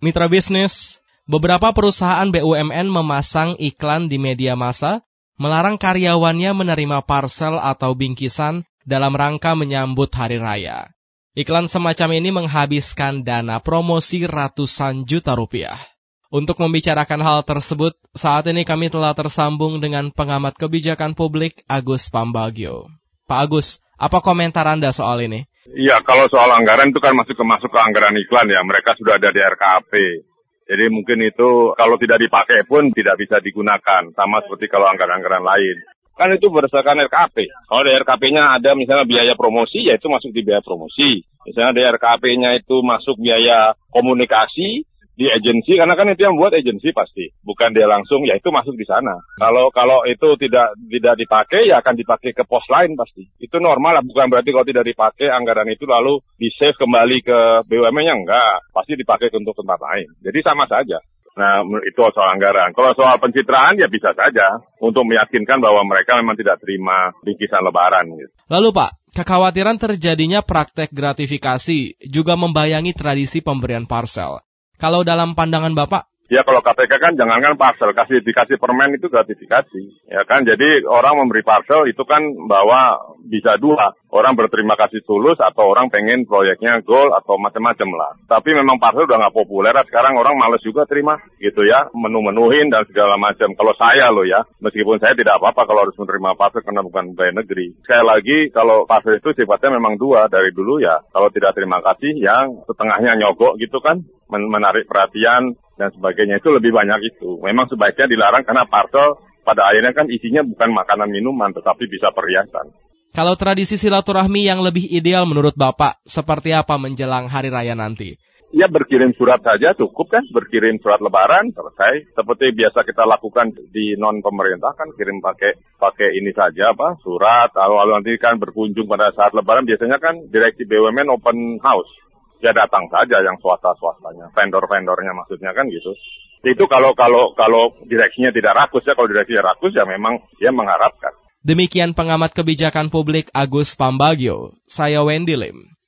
Mitra bisnis, beberapa perusahaan BUMN memasang iklan di media massa melarang karyawannya menerima parsel atau bingkisan dalam rangka menyambut hari raya. Iklan semacam ini menghabiskan dana promosi ratusan juta rupiah. Untuk membicarakan hal tersebut, saat ini kami telah tersambung dengan pengamat kebijakan publik Agus Pambagio. Pak Agus, apa komentar Anda soal ini? Iya, kalau soal anggaran itu kan masuk ke anggaran iklan ya. Mereka sudah ada di RKP. Jadi mungkin itu kalau tidak dipakai pun tidak bisa digunakan. Sama seperti kalau anggaran-anggaran lain. Kan itu berdasarkan RKP. Kalau di RKP-nya ada misalnya biaya promosi, ya itu masuk di biaya promosi. Misalnya di RKP-nya itu masuk biaya komunikasi di agensi, karena kan itu yang buat agensi pasti, bukan dia langsung, ya itu masuk di sana. Kalau itu tidak dipakai, ya akan dipakai ke pos lain pasti. Itu normal lah, bukan berarti kalau tidak dipakai anggaran itu lalu di-save kembali ke BUMN-nya, enggak. Pasti dipakai untuk tempat lain. Jadi sama saja. Nah, itu soal anggaran. Kalau soal pencitraan, ya bisa saja untuk meyakinkan bahwa mereka memang tidak terima bingkisan lebaran. Gitu. Lalu Pak, kekhawatiran terjadinya praktek gratifikasi juga membayangi tradisi pemberian parsel. Kalau dalam pandangan Bapak? Ya kalau KPK kan jangankan parsel, dikasih permen itu gratifikasi. Ya kan, jadi orang memberi parsel itu kan bahwa bisa dua. Orang berterima kasih tulus atau orang pengen proyeknya goal atau macam-macam lah. Tapi memang parsel udah nggak populer, sekarang orang males juga terima gitu ya. Menu-menuhin dan segala macam. Kalau saya loh ya, meskipun saya tidak apa-apa kalau harus menerima parsel karena bukan pegawai negeri. Sekali lagi kalau parsel itu sifatnya memang dua dari dulu ya. Kalau tidak terima kasih yang setengahnya nyogok gitu kan. Menarik perhatian dan sebagainya itu lebih banyak itu. Memang sebaiknya dilarang karena parsel pada akhirnya kan isinya bukan makanan minuman tetapi bisa perhiasan. Kalau tradisi silaturahmi yang lebih ideal menurut Bapak seperti apa menjelang hari raya nanti? Ya berkirim surat saja cukup kan, berkirim surat lebaran selesai. Seperti biasa kita lakukan di non pemerintah kan kirim pakai ini saja surat. Lalu nanti kan berkunjung pada saat lebaran biasanya kan direksi BUMN open house. Ya datang saja yang swasta-swastanya, vendor-vendornya maksudnya kan gitu. Itu kalau direksinya tidak rakus ya, kalau direksinya rakus ya memang dia mengharapkan. Demikian pengamat kebijakan publik Agus Pambagio, saya Wendy Lim.